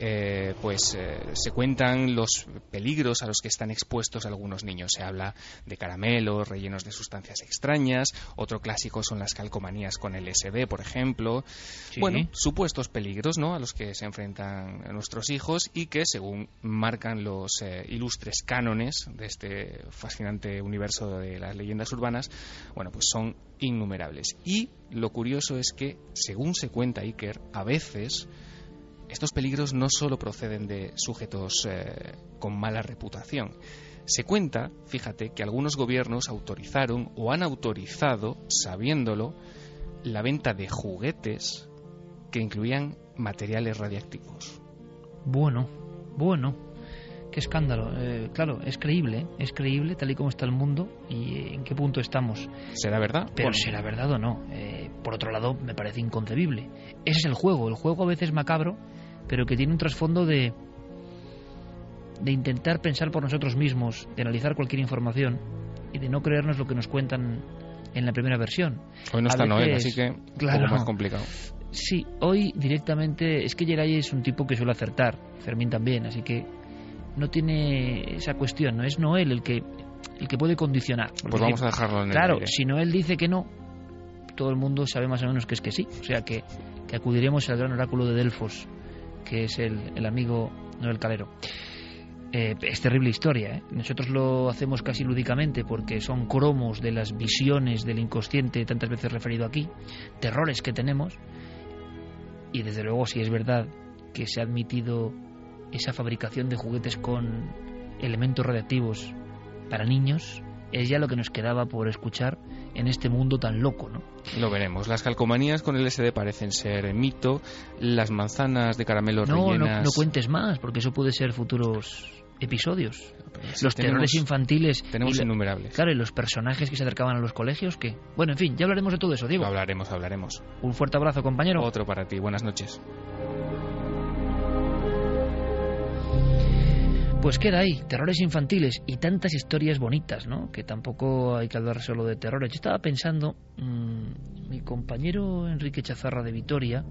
se cuentan los peligros a los que están expuestos algunos niños. Se habla de caramelos rellenos de sustancias extrañas, otro clásico son las calcomanías con LSD, por ejemplo. Sí. Bueno, supuestos peligros, ¿no?, a los que se enfrentan nuestros hijos, y que, según marcan los ilustres cánones de este fascinante universo de las leyendas urbanas, bueno, pues son innumerables. Y lo curioso es que, según se cuenta, Iker, a veces estos peligros no solo proceden de sujetos con mala reputación. Se cuenta, fíjate, que algunos gobiernos autorizaron o han autorizado, sabiéndolo, la venta de juguetes que incluían materiales radiactivos. Bueno, qué escándalo. Claro, es creíble tal y como está el mundo y en qué punto estamos. ¿Será verdad? Pero ¿será verdad o no? Por otro lado, me parece inconcebible. Ese es el juego a veces macabro, pero que tiene un trasfondo de intentar pensar por nosotros mismos, de analizar cualquier información y de no creernos lo que nos cuentan en la primera versión. Hoy no está Noel, así que claro, un poco más complicado. Sí, hoy directamente, es que Geray es un tipo que suele acertar, Fermín también, así que no tiene esa cuestión, no es Noel el que puede condicionar. Pues vamos a dejarlo en el claro, aire. Si Noel dice que no, todo el mundo sabe más o menos que es que sí, o sea que acudiremos al gran oráculo de Delfos, que es el amigo Noel Calero. Es terrible historia, ¿eh? Nosotros lo hacemos casi lúdicamente porque son cromos de las visiones del inconsciente tantas veces referido aquí, terrores que tenemos, y desde luego si es verdad que se ha admitido esa fabricación de juguetes con elementos radiactivos para niños, es ya lo que nos quedaba por escuchar en este mundo tan loco, ¿no? Lo veremos. Las calcomanías con LSD parecen ser mito, las manzanas de caramelo rellenas... No cuentes más, porque eso puede ser futuros episodios. Los terrores infantiles... Tenemos innumerables. Claro, y los personajes que se acercaban a los colegios, ¿qué? Bueno, en fin, ya hablaremos de todo eso, Diego. Hablaremos. Un fuerte abrazo, compañero. Otro para ti. Buenas noches. Pues queda ahí, terrores infantiles y tantas historias bonitas, ¿no? Que tampoco hay que hablar solo de terrores. Yo estaba pensando, mi compañero Enrique Chazarra de Vitoria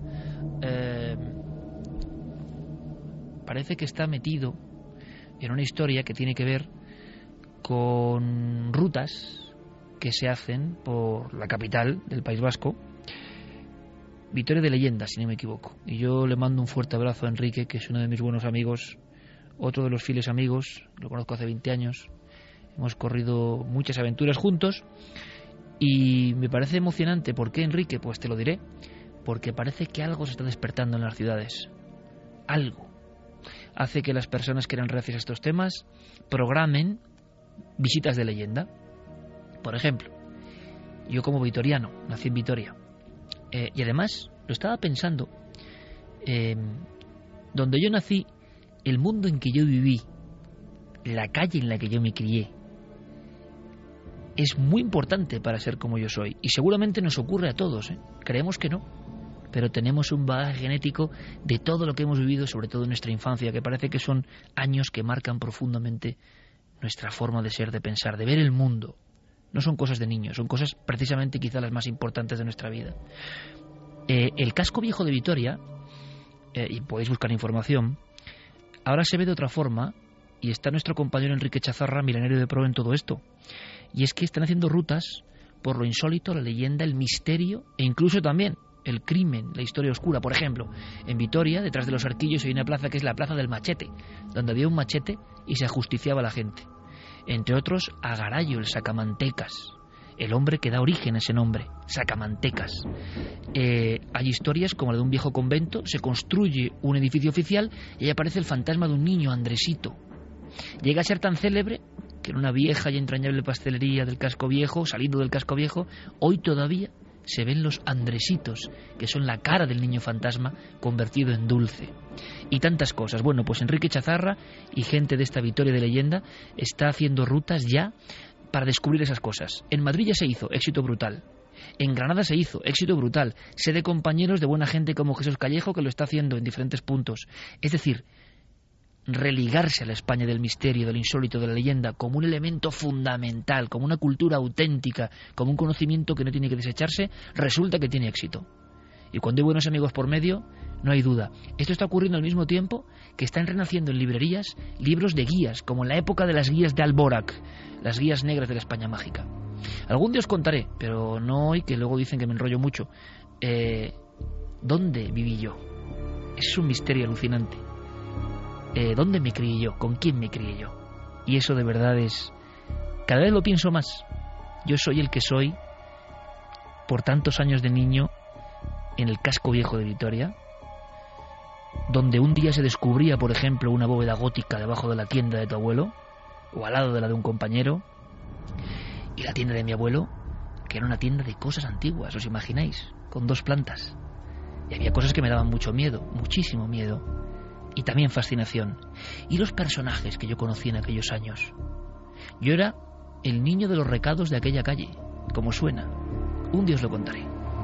parece que está metido en una historia que tiene que ver con rutas que se hacen por la capital del País Vasco, Vitoria de Leyenda, si no me equivoco. Y yo le mando un fuerte abrazo a Enrique, que es uno de mis buenos amigos, otro de los fieles amigos, lo conozco hace 20 años, hemos corrido muchas aventuras juntos y me parece emocionante. ¿Por qué, Enrique? Pues te lo diré, porque parece que algo se está despertando en las ciudades. Algo hace que las personas que eran reacias a estos temas programen visitas de leyenda. Por ejemplo, yo como vitoriano, nací en Vitoria, y además lo estaba pensando, donde yo nací, el mundo en que yo viví, la calle en la que yo me crié, es muy importante para ser como yo soy. Y seguramente nos ocurre a todos, ¿eh? Creemos que no, pero tenemos un bagaje genético de todo lo que hemos vivido, sobre todo en nuestra infancia, que parece que son años que marcan profundamente nuestra forma de ser, de pensar, de ver el mundo. No son cosas de niños, son cosas precisamente quizá las más importantes de nuestra vida. El casco viejo de Vitoria, y podéis buscar información, ahora se ve de otra forma, y está nuestro compañero Enrique Chazarra, milenario de pro en todo esto. Y es que están haciendo rutas por lo insólito, la leyenda, el misterio e incluso también el crimen, la historia oscura. Por ejemplo, en Vitoria, detrás de los Arquillos, hay una plaza que es la Plaza del Machete, donde había un machete y se ajusticiaba a la gente. Entre otros, Agarayo, el sacamantecas, el hombre que da origen a ese nombre, sacamantecas. Hay historias como la de un viejo convento, se construye un edificio oficial y ahí aparece el fantasma de un niño, Andresito. Llega a ser tan célebre que en una vieja y entrañable pastelería del casco viejo, saliendo del casco viejo, hoy todavía se ven los Andresitos, que son la cara del niño fantasma convertido en dulce. Y tantas cosas. Bueno, pues Enrique Chazarra y gente de esta Vitoria de Leyenda está haciendo rutas ya para descubrir esas cosas. En Madrid ya se hizo, éxito brutal. En Granada se hizo, éxito brutal. Sé de compañeros de buena gente como Jesús Callejo que lo está haciendo en diferentes puntos. Es decir, religarse a la España del misterio, del insólito, de la leyenda, como un elemento fundamental, como una cultura auténtica, como un conocimiento que no tiene que desecharse, resulta que tiene éxito. Y cuando hay buenos amigos por medio, no hay duda. Esto está ocurriendo al mismo tiempo que están renaciendo en librerías libros de guías, como en la época de las guías de Alborac, las guías negras de la España mágica. Algún día os contaré, pero no hoy, que luego dicen que me enrollo mucho. ¿Dónde viví yo? Es un misterio alucinante. ¿Dónde me crié yo? ¿Con quién me crié yo? Y eso de verdad es... Cada vez lo pienso más. Yo soy el que soy por tantos años de niño en el casco viejo de Vitoria, donde un día se descubría, por ejemplo, una bóveda gótica debajo de la tienda de tu abuelo, o al lado de la de un compañero, y la tienda de mi abuelo, que era una tienda de cosas antiguas, ¿os imagináis? Con 2 plantas. Y había cosas que me daban mucho miedo, muchísimo miedo, y también fascinación. Y los personajes que yo conocí en aquellos años. Yo era el niño de los recados de aquella calle, como suena. Un día os lo contaré.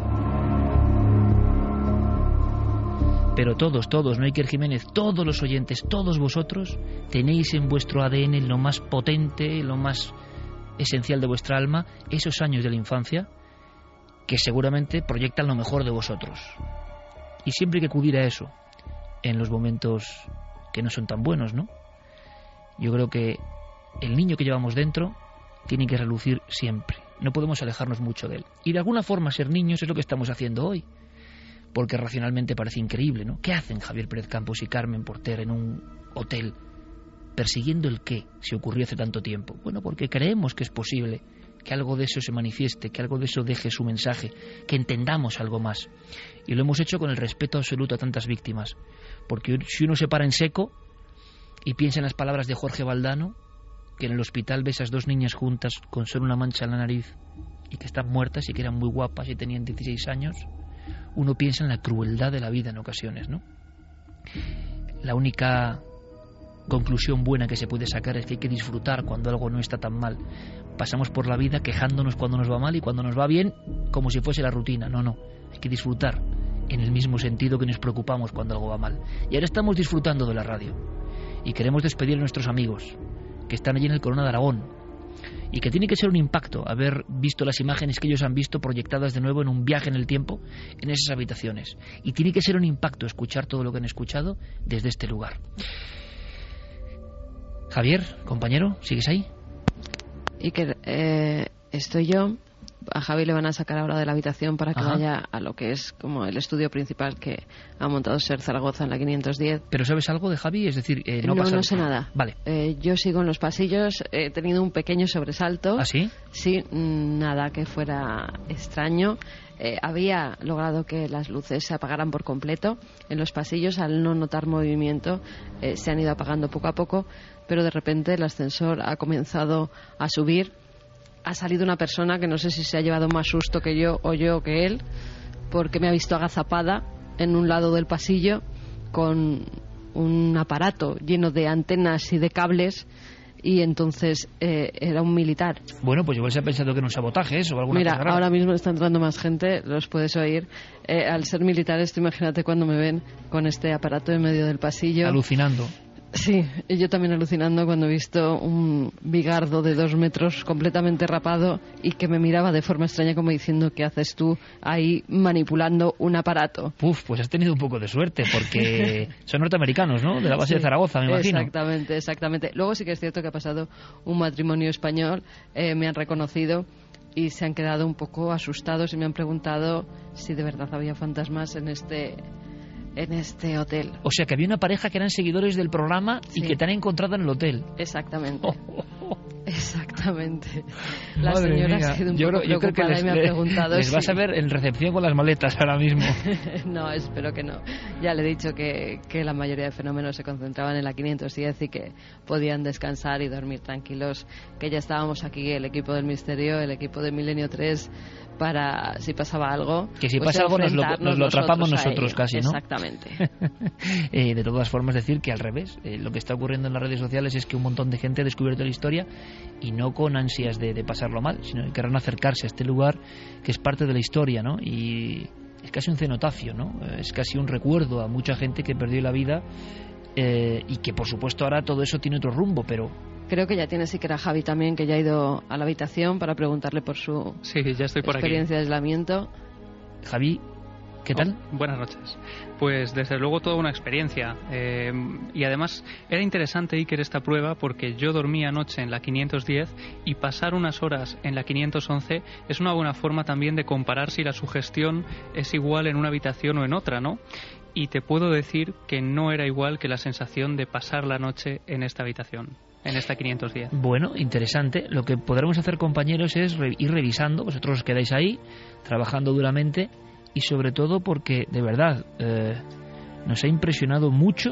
Pero todos, no Iker Jiménez, todos los oyentes, todos vosotros, tenéis en vuestro ADN lo más potente, lo más esencial de vuestra alma, esos años de la infancia, que seguramente proyectan lo mejor de vosotros. Y siempre hay que acudir a eso, en los momentos que no son tan buenos, ¿no? Yo creo que el niño que llevamos dentro tiene que relucir siempre. No podemos alejarnos mucho de él. Y de alguna forma ser niños es lo que estamos haciendo hoy. Porque racionalmente parece increíble, ¿no? ¿Qué hacen Javier Pérez Campos y Carmen Porter en un hotel persiguiendo el qué si ocurrió hace tanto tiempo? Bueno, porque creemos que es posible que algo de eso se manifieste, que algo de eso deje su mensaje, que entendamos algo más. Y lo hemos hecho con el respeto absoluto a tantas víctimas. Porque si uno se para en seco y piensa en las palabras de Jorge Valdano, que en el hospital ve esas 2 niñas juntas con solo una mancha en la nariz y que están muertas y que eran muy guapas y tenían 16 años, uno piensa en la crueldad de la vida en ocasiones, ¿no? La única conclusión buena que se puede sacar es que hay que disfrutar cuando algo no está tan mal. Pasamos por la vida quejándonos cuando nos va mal y cuando nos va bien como si fuese la rutina. No, hay que disfrutar en el mismo sentido que nos preocupamos cuando algo va mal. Y ahora estamos disfrutando de la radio y queremos despedir a nuestros amigos que están allí en el Corona de Aragón y que tiene que ser un impacto haber visto las imágenes que ellos han visto proyectadas de nuevo en un viaje en el tiempo en esas habitaciones, y tiene que ser un impacto escuchar todo lo que han escuchado desde este lugar. Javier, compañero, ¿sigues ahí? Iker, estoy yo. A Javi le van a sacar ahora de la habitación para que vaya a lo que es como el estudio principal que ha montado SER Zaragoza en la 510. ¿Pero sabes algo de Javi? Es decir, no sé nada. Vale. Yo sigo en los pasillos, he tenido un pequeño sobresalto. ¿Ah, sí? Sí, nada que fuera extraño. Había logrado que las luces se apagaran por completo en los pasillos. Al no notar movimiento se han ido apagando poco a poco, pero de repente el ascensor ha comenzado a subir. Ha salido una persona que no sé si se ha llevado más susto que yo o yo que él, porque me ha visto agazapada en un lado del pasillo con un aparato lleno de antenas y de cables, y entonces era un militar. Bueno, pues igual se ha pensado que era un sabotaje eso o alguna cosa rara. Mira, ahora mismo está entrando más gente, los puedes oír. Al ser militares, tú imagínate cuando me ven con este aparato en medio del pasillo. Alucinando. Sí, y yo también alucinando cuando he visto un bigardo de 2 metros completamente rapado y que me miraba de forma extraña como diciendo, ¿qué haces tú ahí manipulando un aparato? Pues has tenido un poco de suerte porque son norteamericanos, ¿no? De la base de Zaragoza, me imagino. Exactamente. Luego sí que es cierto que ha pasado un matrimonio español, me han reconocido y se han quedado un poco asustados y me han preguntado si de verdad había fantasmas en este hotel. O sea, que había una pareja que eran seguidores del programa y que te han encontrado en el hotel. Exactamente. Exactamente. La Madre señora mía. ha sido un poco preocupada y me ha preguntado les vas a ver en recepción con las maletas ahora mismo. No, espero que no. Ya le he dicho que la mayoría de fenómenos se concentraban en la 510 y que podían descansar y dormir tranquilos, que ya estábamos aquí, el equipo del Misterio, el equipo de Milenio 3, para si pasaba algo, que si pues pasa algo nos lo atrapamos nosotros casi, ¿no? Exactamente. De todas formas, decir que al revés, lo que está ocurriendo en las redes sociales es que un montón de gente ha descubierto la historia y no con ansias de pasarlo mal, sino que querrán acercarse a este lugar que es parte de la historia, ¿no? Y es casi un cenotafio, ¿no? Es casi un recuerdo a mucha gente que perdió la vida y que por supuesto ahora todo eso tiene otro rumbo, pero creo que ya tiene siquiera Javi también, que ya ha ido a la habitación para preguntarle por su ya estoy por experiencia de aislamiento. Javi, ¿qué tal? Buenas noches. Pues desde luego toda una experiencia. Y además era interesante, Iker, esta prueba, porque yo dormí anoche en la 510 y pasar unas horas en la 511 es una buena forma también de comparar si la sugestión es igual en una habitación o en otra, ¿no? Y te puedo decir que no era igual que la sensación de pasar la noche en esta habitación, en esta 510. Bueno, interesante. Lo que podremos hacer, compañeros, es ir revisando. Vosotros os quedáis ahí, trabajando duramente, y sobre todo porque, de verdad, nos ha impresionado mucho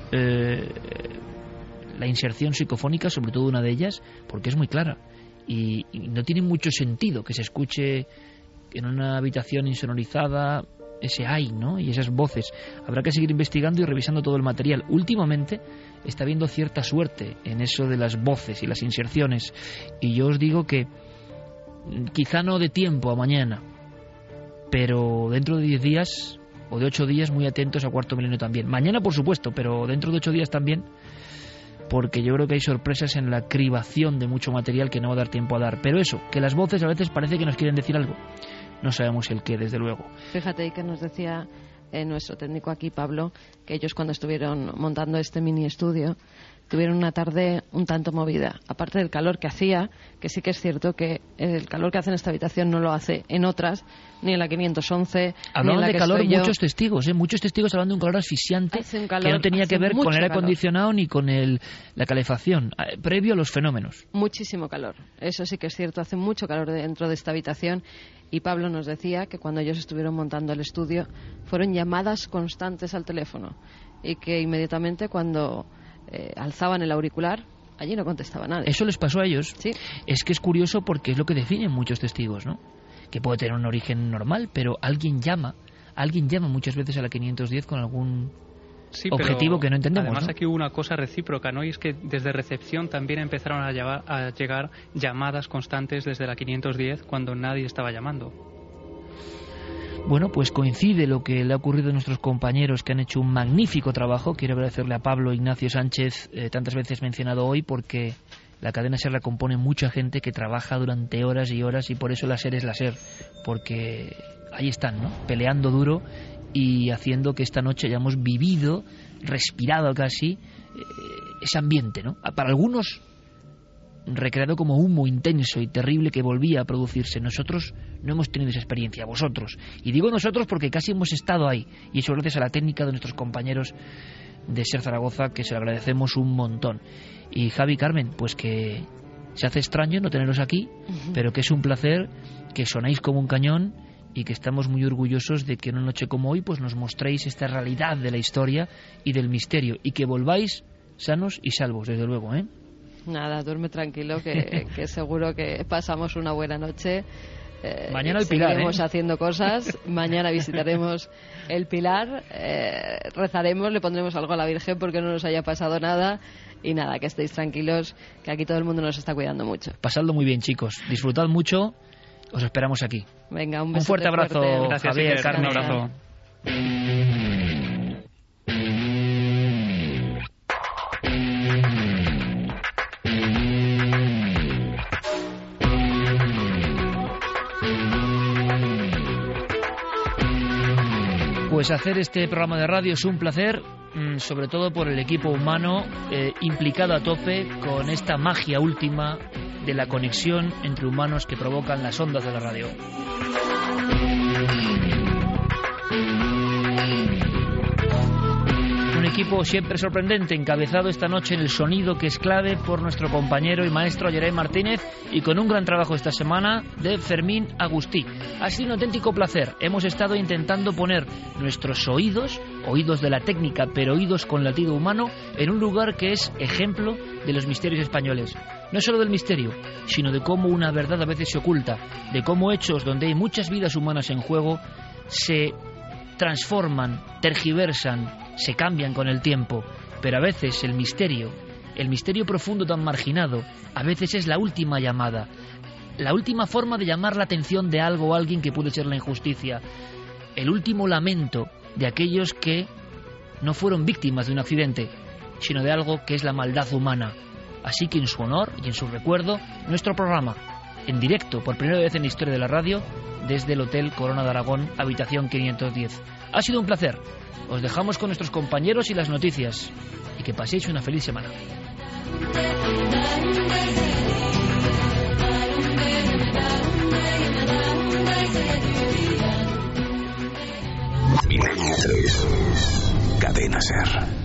la inserción psicofónica, sobre todo una de ellas, porque es muy clara. Y no tiene mucho sentido que se escuche en una habitación insonorizada ese ay, ¿no? Y esas voces. Habrá que seguir investigando y revisando todo el material. Últimamente está habiendo cierta suerte en eso de las voces y las inserciones, y yo os digo que quizá no de tiempo a mañana, pero dentro de 10 días o de 8 días muy atentos a Cuarto Milenio también. Mañana por supuesto, pero dentro de 8 días también, porque yo creo que hay sorpresas en la cribación de mucho material que no va a dar tiempo a dar. Pero eso, que las voces a veces parece que nos quieren decir algo. No sabemos el qué, desde luego. Fíjate que nos decía nuestro técnico aquí, Pablo, que ellos cuando estuvieron montando este mini estudio tuvieron una tarde un tanto movida. Aparte del calor que hacía, que sí que es cierto que el calor que hace en esta habitación no lo hace en otras, ni en la 511. Hablaban de calor muchos testigos, muchos testigos hablando de un calor asfixiante que no tenía que ver con el aire acondicionado ni con la calefacción, previo a los fenómenos. Muchísimo calor, eso sí que es cierto, hace mucho calor dentro de esta habitación. Y Pablo nos decía que cuando ellos estuvieron montando el estudio fueron llamadas constantes al teléfono y que inmediatamente cuando alzaban el auricular Allí no contestaba nadie. Eso les pasó a ellos. Sí. Es que es curioso porque es lo que definen muchos testigos, ¿no? Que puede tener un origen normal, pero alguien llama muchas veces a la 510 con algún objetivo que no entendemos. Además, ¿no? aquí hubo una cosa recíproca, ¿no? Y es que desde recepción también empezaron a llegar llamadas constantes desde la 510 cuando nadie estaba llamando. Bueno, pues coincide lo que le ha ocurrido a nuestros compañeros que han hecho un magnífico trabajo. Quiero agradecerle a Pablo Ignacio Sánchez, tantas veces mencionado hoy, porque la cadena SER la compone mucha gente que trabaja durante horas y horas, y por eso la SER es la SER, porque ahí están, ¿no? Peleando duro y haciendo que esta noche hayamos vivido, respirado casi, ese ambiente, ¿no? Para algunos recreado como humo intenso y terrible que volvía a producirse. Nosotros no hemos tenido esa experiencia, vosotros. Y digo nosotros porque casi hemos estado ahí, y eso gracias a la técnica de nuestros compañeros de SER Zaragoza, que se lo agradecemos un montón. Y Javi, Carmen, pues que se hace extraño no teneros aquí, pero que es un placer, que sonáis como un cañón y que estamos muy orgullosos de que en una noche como hoy pues nos mostréis esta realidad de la historia y del misterio, y que volváis sanos y salvos, desde luego, ¿eh? Nada, duerme tranquilo, que seguro que pasamos una buena noche. Mañana el Pilar, seguiremos haciendo cosas. Mañana visitaremos el Pilar, rezaremos, le pondremos algo a la Virgen porque no nos haya pasado nada. Y nada, que estéis tranquilos, que aquí todo el mundo nos está cuidando mucho. Pasadlo muy bien, chicos. Disfrutad mucho. Os esperamos aquí. Venga, un fuerte abrazo, Gracias, Javier, Carmen. Un abrazo. Pues hacer este programa de radio es un placer, sobre todo por el equipo humano implicado a tope con esta magia última de la conexión entre humanos que provocan las ondas de la radio. Un equipo siempre sorprendente, encabezado esta noche en el sonido, que es clave, por nuestro compañero y maestro Yerey Martínez, y con un gran trabajo esta semana de Fermín Agustí. Ha sido un auténtico placer. Hemos estado intentando poner nuestros oídos de la técnica, pero oídos con latido humano, en un lugar que es ejemplo de los misterios españoles. No solo del misterio, sino de cómo una verdad a veces se oculta, de cómo hechos donde hay muchas vidas humanas en juego se transforman, tergiversan, se cambian con el tiempo, pero a veces el misterio profundo tan marginado, a veces es la última llamada, la última forma de llamar la atención de algo o alguien que puede ser la injusticia, el último lamento de aquellos que no fueron víctimas de un accidente, sino de algo que es la maldad humana. Así que en su honor y en su recuerdo, nuestro programa, en directo, por primera vez en la historia de la radio, desde el Hotel Corona de Aragón, habitación 510. Ha sido un placer. Os dejamos con nuestros compañeros y las noticias. Y que paséis una feliz semana. Cadena SER.